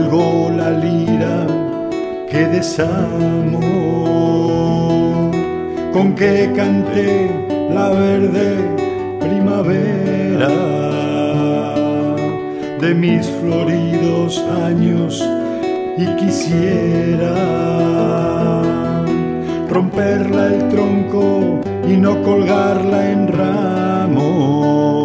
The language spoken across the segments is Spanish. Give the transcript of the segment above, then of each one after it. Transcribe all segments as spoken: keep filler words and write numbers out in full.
colgó la lira que desamo, con que canté la verde primavera de mis floridos años, y quisiera romperla el tronco y no colgarla en ramo.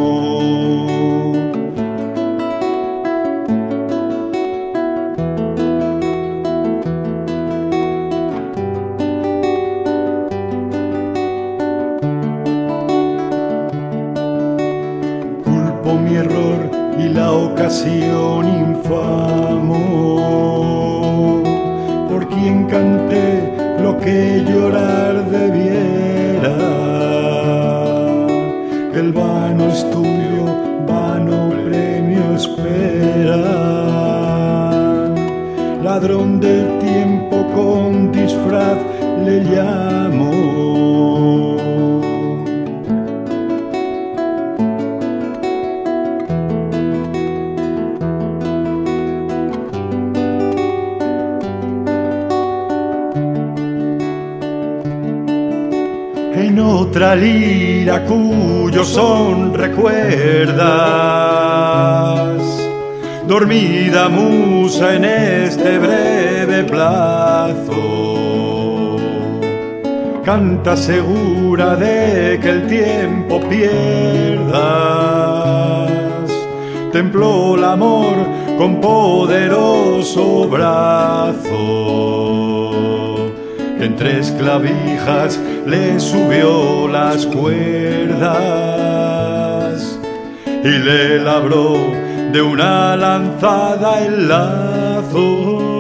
Culpo mi error y la ocasión infamo, por quien canté lo que llorar debiera, que el vano estudio, vano premio espera. Ladrón del tiempo con disfraz le llamo. En otra lira cuyo son recuerdas, dormida musa en este breve plazo, canta segura de que el tiempo pierdas. Templó el amor con poderoso brazo, en tres clavijas le subió las cuerdas y le labró de una lanzada el lazo.